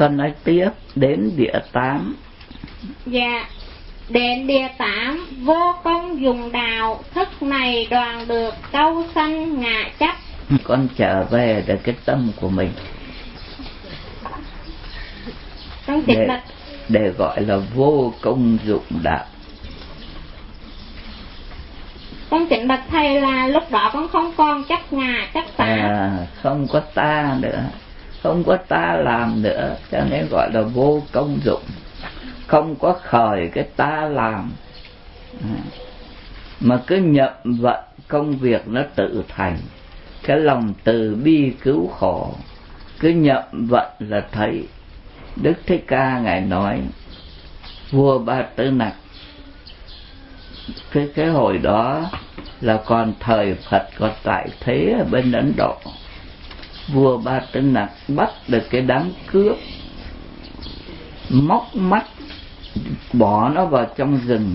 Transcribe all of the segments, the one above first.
Con nói tiếp đến địa 8. Dạ. Đến địa 8, vô công dụng đạo, thức này đoàn được câu sanh ngã chấp. Con trở về được cái tâm của mình để gọi là vô công dụng đạo. Con chính bạch thầy là lúc đó con không còn chấp ngã chấp ta, không có ta nữa, không có ta làm nữa, cho nên gọi là vô công dụng. Không có khởi cái ta làm, mà cứ nhậm vận công việc nó tự thành. Cái lòng từ bi cứu khổ cứ nhậm vận là thấy. Đức Thích Ca ngài nói vua Ba Tư Nặc, cái hồi đó là còn thời Phật còn tại thế ở bên Ấn Độ. Vua Ba Tư Nặc bắt được cái đám cướp, móc mắt bỏ nó vào trong rừng,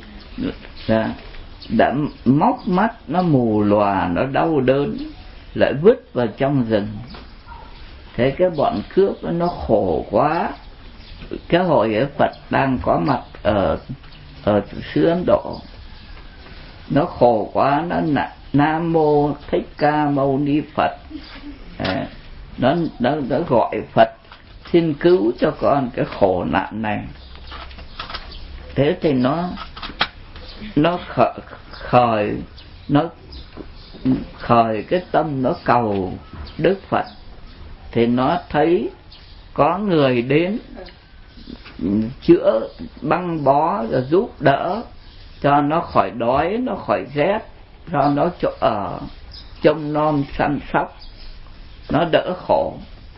đã móc mắt nó mù lòa, nó đau đớn, lại vứt vào trong rừng. Thế cái bọn cướp nó khổ quá. Cái hồi ấy Phật đang có mặt ở xứ Ấn Độ, nó khổ quá, nó Nam Mô Thích Ca Mâu Ni Phật, nó gọi Phật xin cứu cho con cái khổ nạn này. Thế thì nó khởi cái tâm nó cầu Đức Phật. Thì nó thấy có người đến chữa băng bó rồi giúp đỡ cho nó khỏi đói, nó khỏi rét, cho nó chỗ ở, trông nom săn sóc, nó đỡ khổ.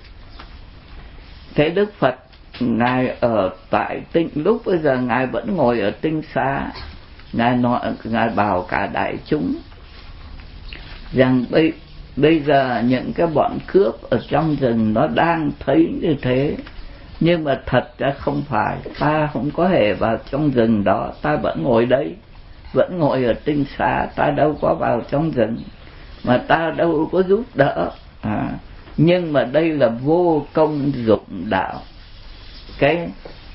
Thế Đức Phật ngài ở tại Tinh, lúc bây giờ ngài vẫn ngồi ở Tinh Xá, ngài bảo cả đại chúng rằng bây giờ những cái bọn cướp ở trong rừng nó đang thấy như thế, nhưng mà thật ra không phải. Ta không có hề vào trong rừng đó, ta vẫn ngồi đây, vẫn ngồi ở Tinh Xá, ta đâu có vào trong rừng, mà ta đâu có giúp đỡ. Nhưng mà đây là vô công dụng đạo. Cái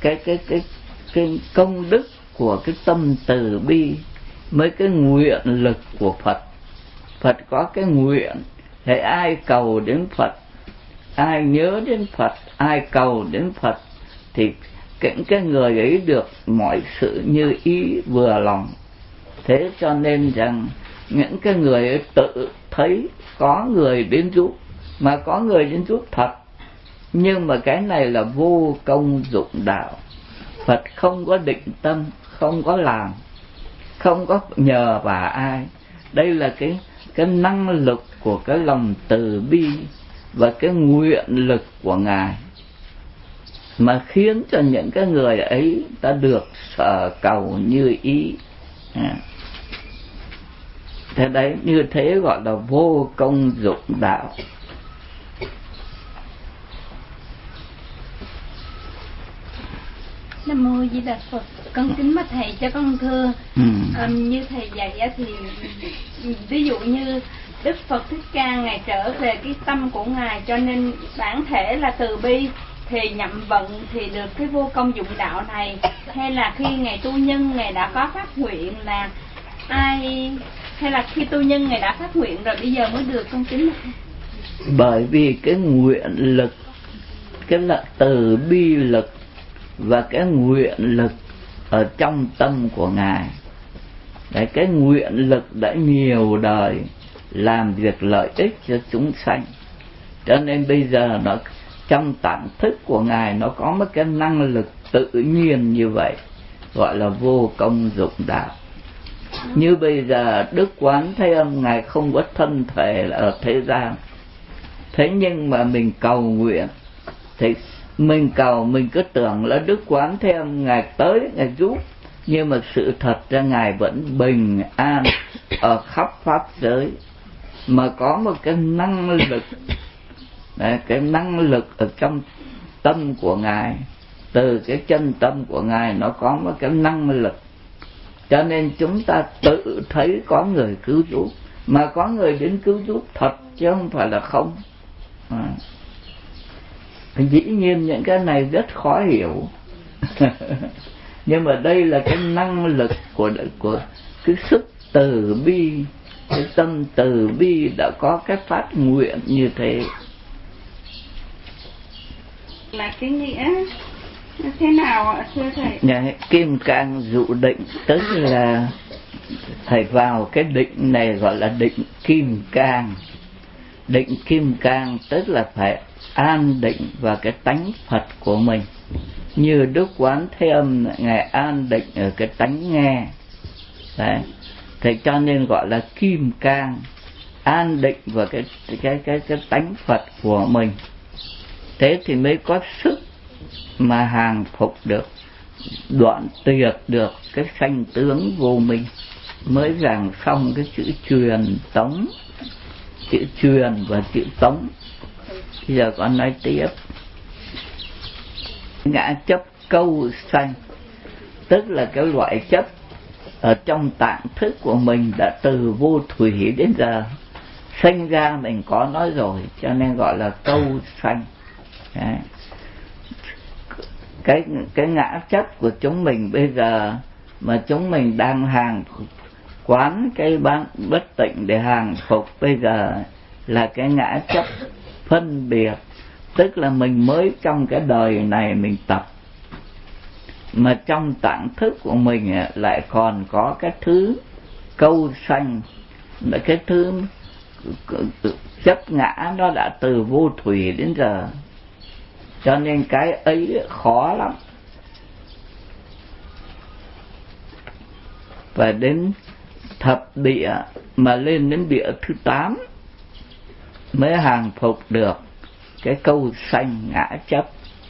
công đức của cái tâm từ bi mới cái nguyện lực của Phật. Phật có cái nguyện, hễ ai cầu đến Phật, ai nhớ đến Phật, ai cầu đến Phật thì cái người ấy được mọi sự như ý vừa lòng. Thế cho nên rằng những cái người ấy tự thấy có người đến giúp, mà có người đến giúp thật, nhưng mà cái này là vô công dụng đạo. Phật không có định tâm, không có làm, không có nhờ vào ai. Đây là cái năng lực của cái lòng từ bi và cái nguyện lực của Ngài mà khiến cho những cái người ấy ta được sở cầu như ý. Thế đấy, như thế gọi là vô công dụng đạo. Nam Mô Di Đà Phật. Con kính bạch thầy cho con thưa, như thầy dạy thì ví dụ như Đức Phật Thích Ca ngài trở về cái tâm của ngài, cho nên bản thể là từ bi, thì nhậm vận thì được cái vô công dụng đạo này, hay là khi ngài tu nhân ngài đã có phát nguyện là ai, hay là khi tu nhân ngài đã phát nguyện rồi bây giờ mới được? Con kính bạch thầy. Bởi vì cái nguyện lực, cái là từ bi lực và cái nguyện lực ở trong tâm của Ngài. Đấy, cái nguyện lực đã nhiều đời làm việc lợi ích cho chúng sanh, cho nên bây giờ nó trong tạng thức của Ngài nó có một cái năng lực tự nhiên như vậy, gọi là vô công dụng đạo. Như bây giờ Đức Quán Thế Âm Ngài không có thân thể ở thế gian, thế nhưng mà mình cầu nguyện thì mình cầu, mình cứ tưởng là Đức Quán Thế Âm Ngài tới Ngài giúp, nhưng mà sự thật ra Ngài vẫn bình an ở khắp pháp giới, mà có một cái năng lực. Đấy, cái năng lực ở trong tâm của Ngài, từ cái chân tâm của Ngài nó có một cái năng lực, cho nên chúng ta tự thấy có người cứu giúp, mà có người đến cứu giúp thật chứ không phải là không. Dĩ nhiên những cái này rất khó hiểu. Nhưng mà đây là cái năng lực của cái sức từ bi, cái tâm từ bi đã có cái phát nguyện như thế. Là cái nghĩa thế nào ạ thưa thầy? Kim cang dụ định tức là thầy vào cái định này gọi là định kim cang. Định kim cang tức là phải an định vào cái tánh Phật của mình, như Đức Quán Thế Âm ngài an định ở cái tánh nghe. Đấy, thế cho nên gọi là kim cang, an định vào cái tánh Phật của mình. Thế thì mới có sức mà hàng phục được, đoạn tuyệt được cái sanh tướng vô minh, mới giảng xong cái chữ truyền tống, chữ truyền và chữ tống. Bây giờ con nói tiếp. Ngã chấp câu sanh tức là cái loại chấp ở trong tạng thức của mình đã từ vô thủy đến giờ sinh ra mình có nói rồi, cho nên gọi là câu sanh. Đấy. Cái ngã chấp của chúng mình bây giờ mà chúng mình đang hàng quán cái bán bất tịnh để hàng phục bây giờ là cái ngã chấp phân biệt, tức là mình mới trong cái đời này mình tập, mà trong tạng thức của mình lại còn có cái thứ câu sanh, là cái thứ chấp ngã nó đã từ vô thủy đến giờ, cho nên cái ấy khó lắm. Và đến thập địa mà lên đến địa thứ 8 mới hàng phục được cái câu sanh ngã chấp.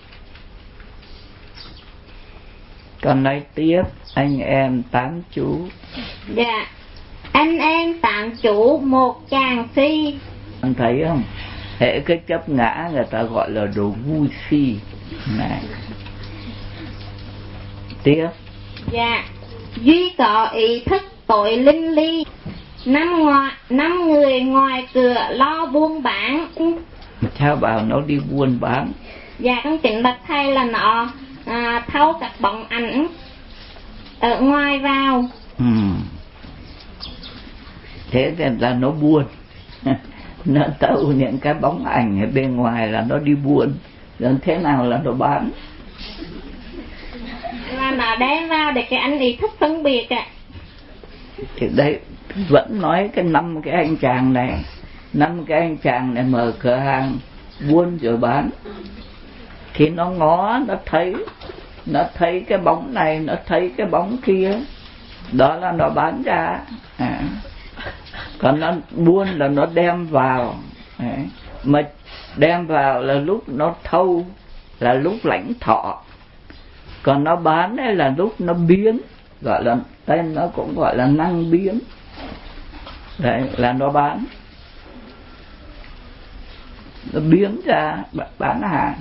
Con nói tiếp. Anh em 8 chú. Dạ. Anh em 8 chú một chàng si. Anh thấy không? Hệ cái chấp ngã người ta gọi là đồ vui si. Này. Tiếp. Dạ. Duy có ý thức tội linh ly. 5 người ngoài cửa lo buôn bán. Sao bảo nó đi buôn bán? Dạ con chính bạch thầy là nó thâu các bóng ảnh ở ngoài vào. Thế thì là nó buôn. Nó thâu những cái bóng ảnh ở bên ngoài là nó đi buôn. Rồi thế nào là nó bán? Là nó đem vào để cái anh ý thức phân biệt ạ. Thì đây vẫn nói cái 5 cái anh chàng này. 5 cái anh chàng này mở cửa hàng buôn rồi bán. Thì nó ngó, nó thấy cái bóng này, nó thấy cái bóng kia, đó là nó bán ra. Còn nó buôn là nó đem vào. Mà đem vào là lúc nó thâu, là lúc lãnh thọ. Còn nó bán ấy là lúc nó biến, gọi là tên nó cũng gọi là năng biến. Đấy là nó bán, nó biến ra bán hàng.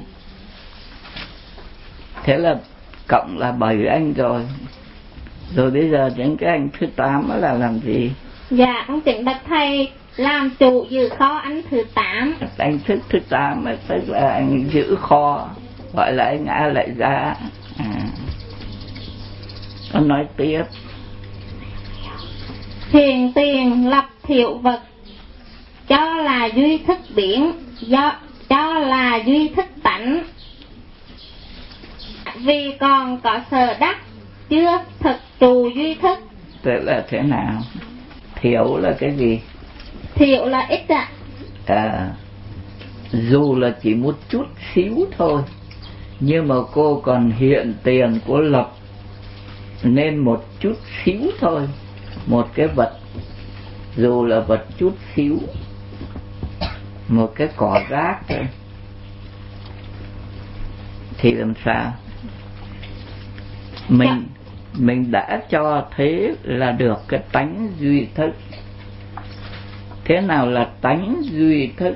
Thế là cộng là 7 anh rồi. Rồi bây giờ những cái anh thứ 8 đó là làm gì? Dạ con chính bạch thầy làm chủ giữ kho anh thứ 8. Anh thứ 8 tức là anh giữ kho, gọi là anh A Lại Gia. Con nói tiếp. Thiền tiền lập thiệu vật, cho là duy thức biển, cho là duy thức tánh. Vì còn có sở đắc, chưa thực trù duy thức. Tức là thế nào? Thiểu là cái gì? Thiệu là ít ạ. Dù là chỉ một chút xíu thôi, nhưng mà cô còn hiện tiền cô lập nên một chút xíu thôi, một cái vật, dù là vật chút xíu, một cái cỏ rác thôi, thì làm sao? Mình đã cho thế là được cái tánh duy thức. Thế nào là tánh duy thức?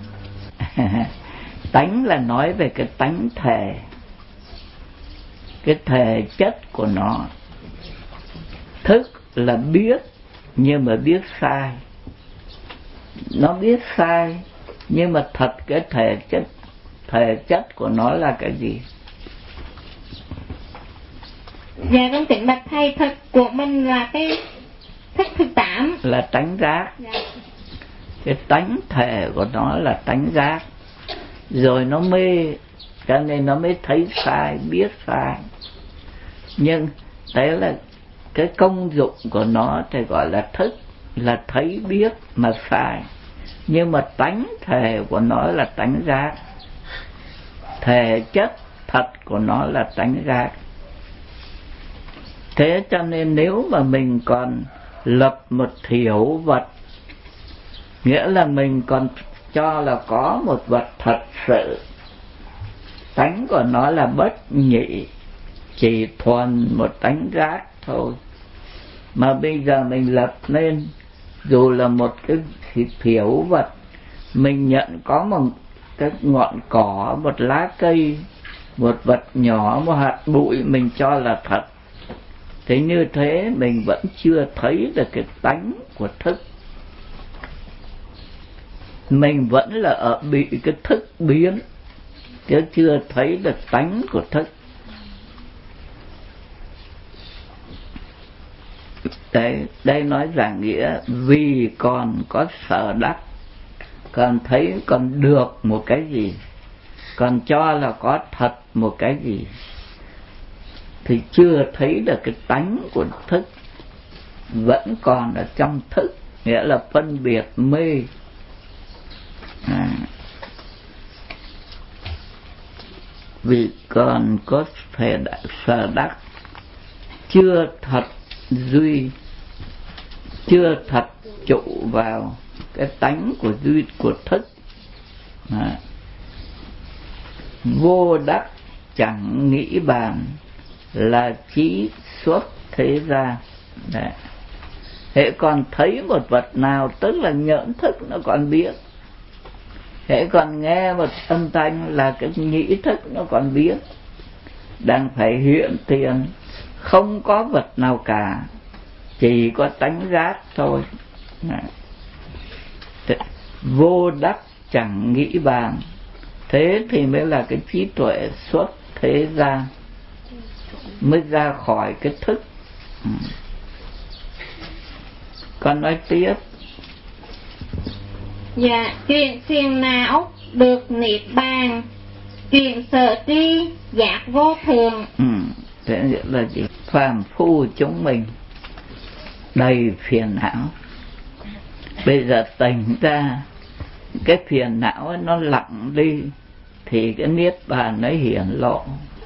Tánh là nói về cái tánh thể, cái thể chất của nó. Thức là biết, nhưng mà biết sai. Nó biết sai, nhưng mà thật cái thể chất thể chất của nó là cái gì? Dạ con kính bạch thầy, thực của mình là cái thức thứ 8 là tánh giác. Dạ. Cái tánh thể của nó là tánh giác. Rồi nó mê, cho nên nó mới thấy sai, biết sai. Nhưng đấy là cái công dụng của nó thì gọi là thức, là thấy biết mà sai. Nhưng mà tánh thể của nó là tánh giác. Thể chất thật của nó là tánh giác. Thế cho nên nếu mà mình còn lập một thiểu vật, nghĩa là mình còn cho là có một vật thật sự, tánh của nó là bất nhị, chỉ thuần một tánh giác thôi, mà bây giờ mình lập lên dù là một cái thiểu vật, mình nhận có một cái ngọn cỏ, một lá cây, một vật nhỏ, một hạt bụi mình cho là thật, thế như thế mình vẫn chưa thấy được cái tánh của thức. Mình vẫn là ở bị cái thức biến, chứ chưa thấy được tánh của thức. Đây nói rằng nghĩa vì còn có sở đắc, còn thấy còn được một cái gì, còn cho là có thật một cái gì, thì chưa thấy được cái tánh của thức, vẫn còn ở trong thức, nghĩa là phân biệt mê. Vì còn có thể sở đắc, chưa thật duy, chưa thật trụ vào cái tánh của duy của thức. Vô đắc chẳng nghĩ bàn, là trí xuất thế gian. Hễ còn thấy một vật nào tức là nhẫn thức nó còn biết, hễ còn nghe một âm thanh là cái nhĩ thức nó còn biết, đang phải hiện tiền không có vật nào cả, chỉ có tánh giác thôi. Vô đắc chẳng nghĩ bàn, thế thì mới là cái trí tuệ xuất thế gian, mới ra khỏi cái thức. Con nói tiếp. Dạ, chuyện phiền não được niết bàn, chuyện sở tri giác vô thường. Thế nghĩa là gì? Phàm phu chúng mình đầy phiền não, bây giờ tỉnh ra cái phiền não nó lặng đi thì cái niết bàn nó hiển lộ.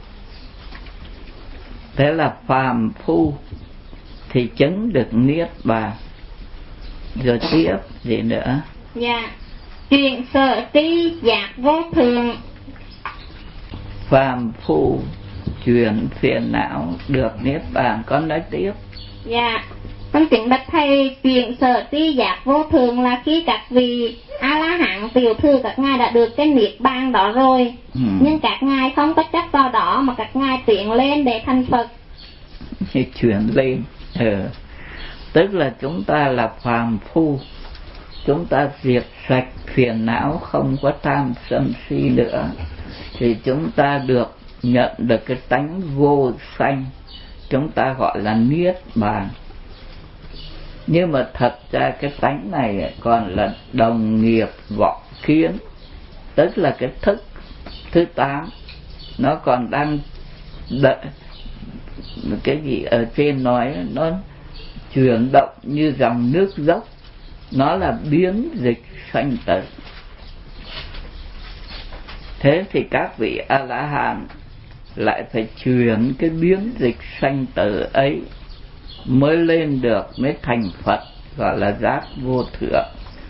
Thế là phàm phu thì chứng được niết bàn. Rồi tiếp gì nữa? Dạ, chuyện sở tri giác vô thường. Phàm phu chuyển phiền não được niết bàn. Con nói tiếp. Dạ, con kính bạch thầy, chuyện sở tri giác vô thường là khi các vị A La Hán tiểu thư các ngài đã được cái niết bàn đó rồi, nhưng các ngài không có chấp vào đó mà các ngài tiến lên để thành Phật. Chuyển lên. Tức là chúng ta là phàm phu, chúng ta diệt sạch phiền não, không có tham sân si nữa, thì chúng ta được nhận được cái tánh vô sanh, chúng ta gọi là niết bàn. Nhưng mà thật ra cái tánh này còn là đồng nghiệp vọng kiến, tức là cái thức thứ 8 nó còn đang đợi cái gì ở trên nói, nó chuyển động như dòng nước dốc, nó là biến dịch sanh tử. Thế thì các vị A La Hán lại phải chuyển cái biến dịch sanh tử ấy mới lên được, mới thành Phật, gọi là giác vô thượng.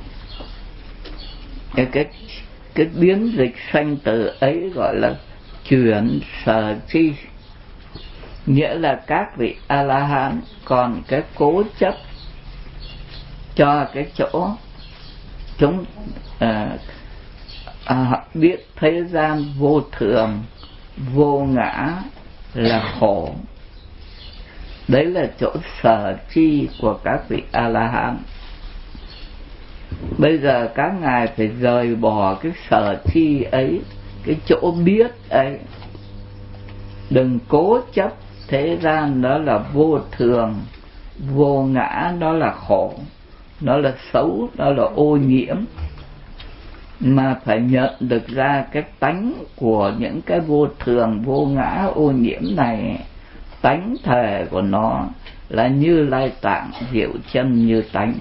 Cái biến dịch sanh tử ấy gọi là chuyển sở tri, nghĩa là các vị A La Hán còn cái cố chấp cho cái chỗ chúng biết thế gian vô thường, vô ngã là khổ. Đấy là chỗ sở tri của các vị A La Hán. Bây giờ các ngài phải rời bỏ cái sở tri ấy cái chỗ biết ấy. Đừng cố chấp thế gian đó là vô thường, vô ngã, nó là khổ, nó là xấu, nó là ô nhiễm, mà phải nhận được ra cái tánh của những cái vô thường, vô ngã, ô nhiễm này. Tánh thể của nó là Như Lai Tạng diệu chân như tánh.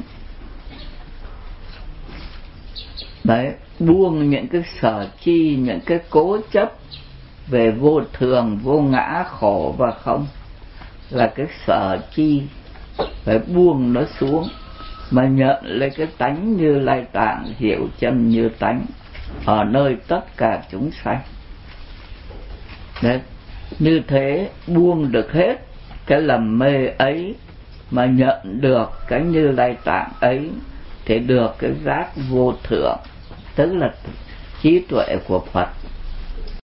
Đấy, buông những cái sở chi, những cái cố chấp về vô thường, vô ngã, khổ và không, là cái sở chi, phải buông nó xuống mà nhận lấy cái tánh Như Lai Tạng diệu chân như tánh ở nơi tất cả chúng sanh. Đấy, như thế buông được hết cái lầm mê ấy mà nhận được cái Như Lai Tạng ấy, thì được cái giác vô thượng, tức là trí tuệ của Phật